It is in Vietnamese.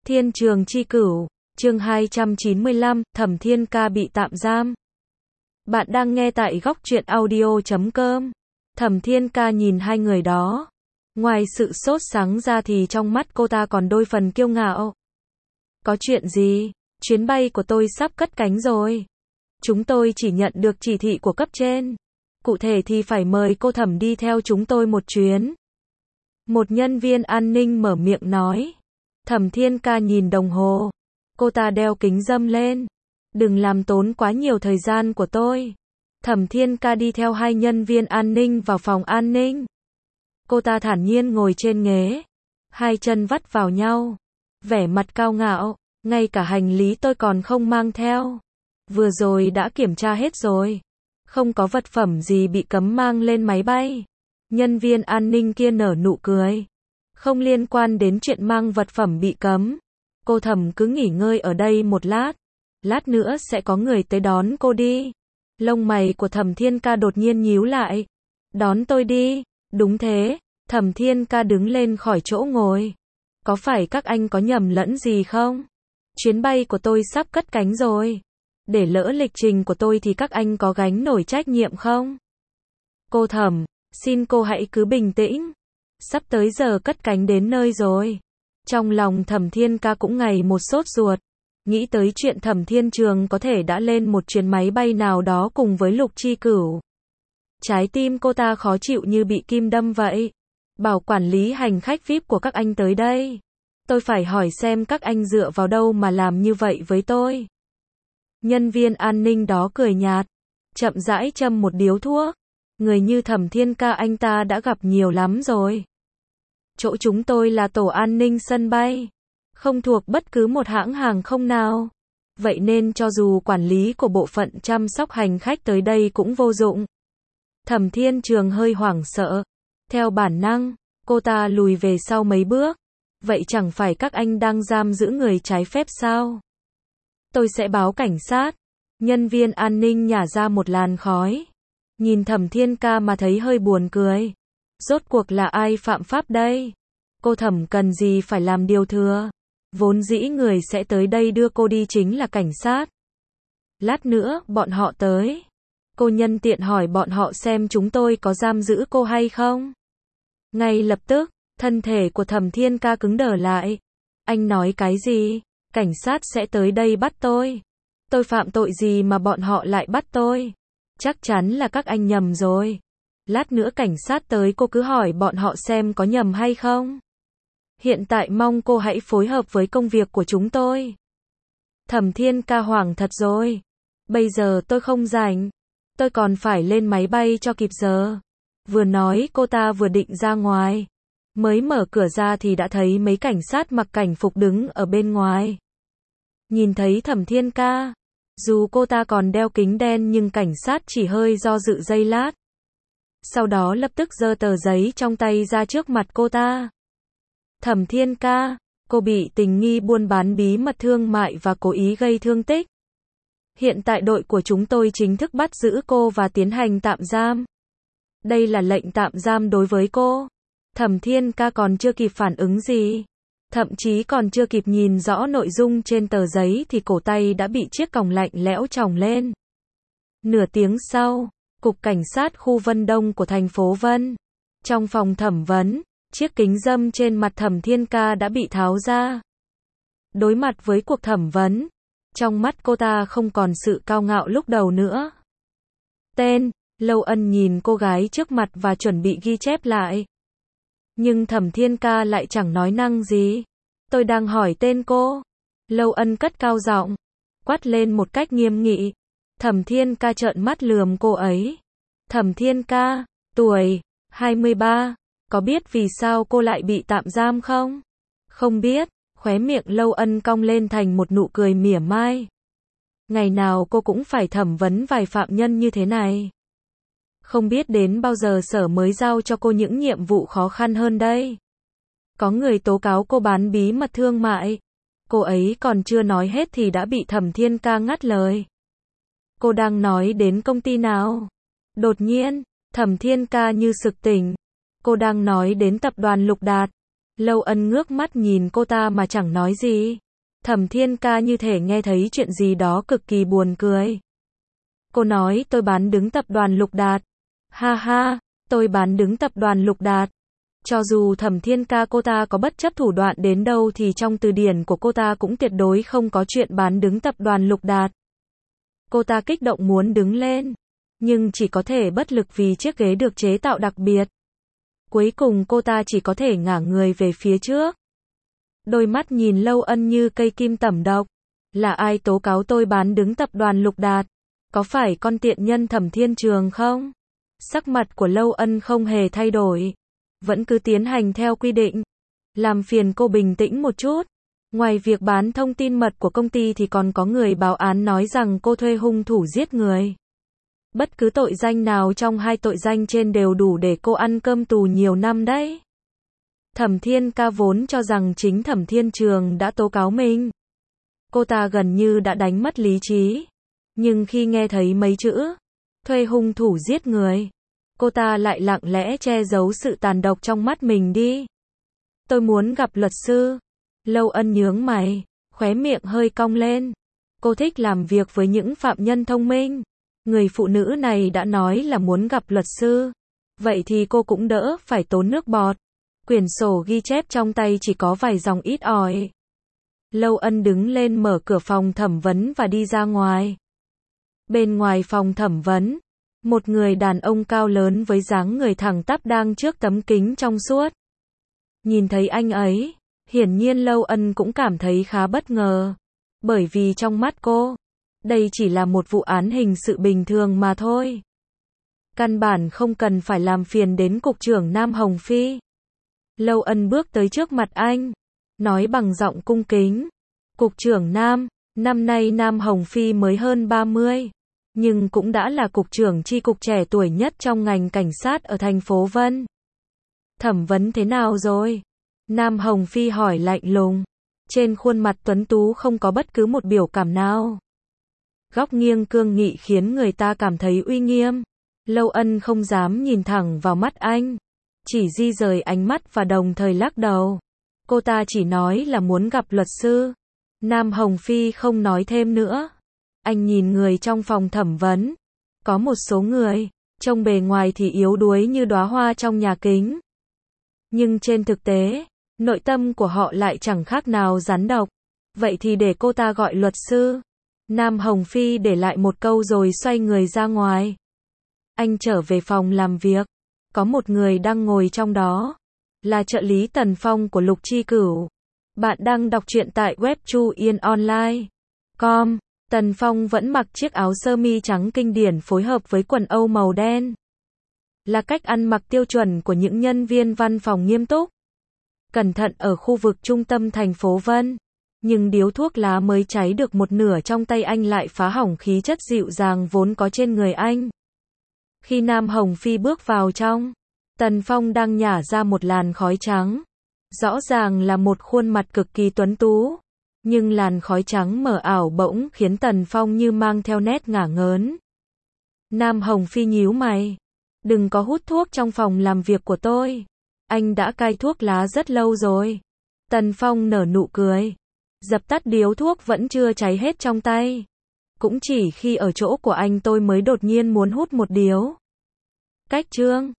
Thiên Trường Chi Cửu, chương 295, Thẩm Thiên Ca bị tạm giam. Bạn đang nghe tại góc truyện audio.com. Thẩm Thiên Ca nhìn hai người đó. Ngoài sự sốt sắng ra thì trong mắt cô ta còn đôi phần kiêu ngạo. Có chuyện gì? Chuyến bay của tôi sắp cất cánh rồi. Chúng tôi chỉ nhận được chỉ thị của cấp trên. Cụ thể thì phải mời cô Thẩm đi theo chúng tôi một chuyến. Một nhân viên an ninh mở miệng nói. Thẩm Thiên Ca nhìn đồng hồ. Cô ta đeo kính râm lên. Đừng làm tốn quá nhiều thời gian của tôi. Thẩm Thiên Ca đi theo hai nhân viên an ninh vào phòng an ninh. Cô ta thản nhiên ngồi trên ghế. Hai chân vắt vào nhau. Vẻ mặt cao ngạo. Ngay cả hành lý tôi còn không mang theo. Vừa rồi đã kiểm tra hết rồi. Không có vật phẩm gì bị cấm mang lên máy bay. Nhân viên an ninh kia nở nụ cười. Không liên quan đến chuyện mang vật phẩm bị cấm. Cô Thẩm cứ nghỉ ngơi ở đây một lát. Lát nữa sẽ có người tới đón cô đi. Lông mày của Thẩm Thiên Ca đột nhiên nhíu lại. Đón tôi đi. Đúng thế. Thẩm Thiên Ca đứng lên khỏi chỗ ngồi. Có phải các anh có nhầm lẫn gì không? Chuyến bay của tôi sắp cất cánh rồi. Để lỡ lịch trình của tôi thì các anh có gánh nổi trách nhiệm không? Cô Thẩm, xin cô hãy cứ bình tĩnh. Sắp tới giờ cất cánh đến nơi rồi. Trong lòng Thẩm Thiên Ca cũng ngày một sốt ruột. Nghĩ tới chuyện Thẩm Thiên Trường có thể đã lên một chuyến máy bay nào đó cùng với Lục Chi Cửu. Trái tim cô ta khó chịu như bị kim đâm vậy. Bảo quản lý hành khách VIP của các anh tới đây. Tôi phải hỏi xem các anh dựa vào đâu mà làm như vậy với tôi. Nhân viên an ninh đó cười nhạt. Chậm rãi châm một điếu thuốc. Người như Thẩm Thiên Ca anh ta đã gặp nhiều lắm rồi. Chỗ chúng tôi là tổ an ninh sân bay. Không thuộc bất cứ một hãng hàng không nào. Vậy nên cho dù quản lý của bộ phận chăm sóc hành khách tới đây cũng vô dụng. Thẩm Thiên Trường hơi hoảng sợ. Theo bản năng, cô ta lùi về sau mấy bước. Vậy chẳng phải các anh đang giam giữ người trái phép sao? Tôi sẽ báo cảnh sát. Nhân viên an ninh nhả ra một làn khói. Nhìn Thẩm Thiên Ca mà thấy hơi buồn cười. Rốt cuộc là ai phạm pháp đây? Cô Thẩm cần gì phải làm điều thừa? Vốn dĩ người sẽ tới đây đưa cô đi chính là cảnh sát. Lát nữa, bọn họ tới. Cô nhân tiện hỏi bọn họ xem chúng tôi có giam giữ cô hay không? Ngay lập tức, thân thể của Thẩm Thiên Ca cứng đờ lại. Anh nói cái gì? Cảnh sát sẽ tới đây bắt tôi. Tôi phạm tội gì mà bọn họ lại bắt tôi? Chắc chắn là các anh nhầm rồi. Lát nữa cảnh sát tới cô cứ hỏi bọn họ xem có nhầm hay không. Hiện tại mong cô hãy phối hợp với công việc của chúng tôi. Thẩm Thiên Ca hoảng thật rồi. Bây giờ tôi không rảnh. Tôi còn phải lên máy bay cho kịp giờ. Vừa nói cô ta vừa định ra ngoài. Mới mở cửa ra thì đã thấy mấy cảnh sát mặc cảnh phục đứng ở bên ngoài. Nhìn thấy Thẩm Thiên Ca. Dù cô ta còn đeo kính đen nhưng cảnh sát chỉ hơi do dự giây lát. Sau đó lập tức giơ tờ giấy trong tay ra trước mặt cô ta. Thẩm Thiên Ca, cô bị tình nghi buôn bán bí mật thương mại và cố ý gây thương tích. Hiện tại đội của chúng tôi chính thức bắt giữ cô và tiến hành tạm giam. Đây là lệnh tạm giam đối với cô. Thẩm Thiên Ca còn chưa kịp phản ứng gì. Thậm chí còn chưa kịp nhìn rõ nội dung trên tờ giấy thì cổ tay đã bị chiếc còng lạnh lẽo chồng lên. Nửa tiếng sau, Cục Cảnh sát khu Vân Đông của thành phố Vân. Trong phòng thẩm vấn, chiếc kính râm trên mặt Thẩm Thiên Ca đã bị tháo ra. Đối mặt với cuộc thẩm vấn, trong mắt cô ta không còn sự cao ngạo lúc đầu nữa. Tên, Lâu Ân nhìn cô gái trước mặt và chuẩn bị ghi chép lại. Nhưng Thẩm Thiên Ca lại chẳng nói năng gì. Tôi đang hỏi tên cô. Lâu Ân cất cao giọng, quát lên một cách nghiêm nghị. Thẩm Thiên Ca trợn mắt lườm cô ấy. Thẩm Thiên Ca, tuổi 23, có biết vì sao cô lại bị tạm giam không? Không biết, khóe miệng Lâu Ân cong lên thành một nụ cười mỉa mai. Ngày nào cô cũng phải thẩm vấn vài phạm nhân như thế này. Không biết đến bao giờ sở mới giao cho cô những nhiệm vụ khó khăn hơn đây. Có người tố cáo cô bán bí mật thương mại. Cô ấy còn chưa nói hết thì đã bị Thẩm Thiên Ca ngắt lời. Cô đang nói đến công ty nào? Đột nhiên, Thẩm Thiên Ca như sực tỉnh. Cô đang nói đến tập đoàn Lục Đạt. Lâu Ân ngước mắt nhìn cô ta mà chẳng nói gì. Thẩm Thiên Ca như thể nghe thấy chuyện gì đó cực kỳ buồn cười. Cô nói tôi bán đứng tập đoàn Lục Đạt. Ha ha, tôi bán đứng tập đoàn Lục Đạt. Cho dù Thẩm Thiên Ca cô ta có bất chấp thủ đoạn đến đâu thì trong từ điển của cô ta cũng tuyệt đối không có chuyện bán đứng tập đoàn Lục Đạt. Cô ta kích động muốn đứng lên, nhưng chỉ có thể bất lực vì chiếc ghế được chế tạo đặc biệt. Cuối cùng cô ta chỉ có thể ngả người về phía trước. Đôi mắt nhìn Lâu Ân như cây kim tẩm độc. Là ai tố cáo tôi bán đứng tập đoàn Lục Đạt? Có phải con tiện nhân Thẩm Thiên Trường không? Sắc mặt của Lâu Ân không hề thay đổi. Vẫn cứ tiến hành theo quy định. Làm phiền cô bình tĩnh một chút. Ngoài việc bán thông tin mật của công ty thì còn có người báo án nói rằng cô thuê hung thủ giết người. Bất cứ tội danh nào trong hai tội danh trên đều đủ để cô ăn cơm tù nhiều năm đấy. Thẩm Thiên Ca vốn cho rằng chính Thẩm Thiên Trường đã tố cáo mình. Cô ta gần như đã đánh mất lý trí. Nhưng khi nghe thấy mấy chữ thuê hung thủ giết người, cô ta lại lặng lẽ che giấu sự tàn độc trong mắt mình đi. Tôi muốn gặp luật sư. Lâu Ân nhướng mày, khóe miệng hơi cong lên. Cô thích làm việc với những phạm nhân thông minh. Người phụ nữ này đã nói là muốn gặp luật sư. Vậy thì cô cũng đỡ phải tốn nước bọt. Quyển sổ ghi chép trong tay chỉ có vài dòng ít ỏi. Lâu Ân đứng lên mở cửa phòng thẩm vấn và đi ra ngoài. Bên ngoài phòng thẩm vấn, một người đàn ông cao lớn với dáng người thẳng tắp đang trước tấm kính trong suốt. Nhìn thấy anh ấy, hiển nhiên Lâu Ân cũng cảm thấy khá bất ngờ. Bởi vì trong mắt cô, đây chỉ là một vụ án hình sự bình thường mà thôi. Căn bản không cần phải làm phiền đến cục trưởng Nam Hồng Phi. Lâu Ân bước tới trước mặt anh, nói bằng giọng cung kính. Cục trưởng Nam, năm nay Nam Hồng Phi mới hơn 30, nhưng cũng đã là cục trưởng chi cục trẻ tuổi nhất trong ngành cảnh sát ở thành phố Vân. Thẩm vấn thế nào rồi? Nam Hồng Phi hỏi lạnh lùng. Trên khuôn mặt tuấn tú không có bất cứ một biểu cảm nào. Góc nghiêng cương nghị khiến người ta cảm thấy uy nghiêm. Lâu Ân không dám nhìn thẳng vào mắt anh, chỉ di rời ánh mắt và đồng thời lắc đầu. Cô ta chỉ nói là muốn gặp luật sư. Nam Hồng Phi không nói thêm nữa. Anh nhìn người trong phòng thẩm vấn. Có một số người, trông bề ngoài thì yếu đuối như đóa hoa trong nhà kính. Nhưng trên thực tế, nội tâm của họ lại chẳng khác nào rắn độc. Vậy thì để cô ta gọi luật sư. Nam Hồng Phi để lại một câu rồi xoay người ra ngoài. Anh trở về phòng làm việc. Có một người đang ngồi trong đó. Là trợ lý Tần Phong của Lục Chi Cửu. Bạn đang đọc truyện tại web chuyenonline.com. Tần Phong vẫn mặc chiếc áo sơ mi trắng kinh điển phối hợp với quần âu màu đen. Là cách ăn mặc tiêu chuẩn của những nhân viên văn phòng nghiêm túc. Cẩn thận ở khu vực trung tâm thành phố Vân. Nhưng điếu thuốc lá mới cháy được một nửa trong tay anh lại phá hỏng khí chất dịu dàng vốn có trên người anh. Khi Nam Hồng Phi bước vào trong, Tần Phong đang nhả ra một làn khói trắng. Rõ ràng là một khuôn mặt cực kỳ tuấn tú. Nhưng làn khói trắng mờ ảo bỗng khiến Tần Phong như mang theo nét ngả ngớn. Nam Hồng Phi nhíu mày. Đừng có hút thuốc trong phòng làm việc của tôi. Anh đã cai thuốc lá rất lâu rồi. Tần Phong nở nụ cười. Dập tắt điếu thuốc vẫn chưa cháy hết trong tay. Cũng chỉ khi ở chỗ của anh tôi mới đột nhiên muốn hút một điếu. Cách chương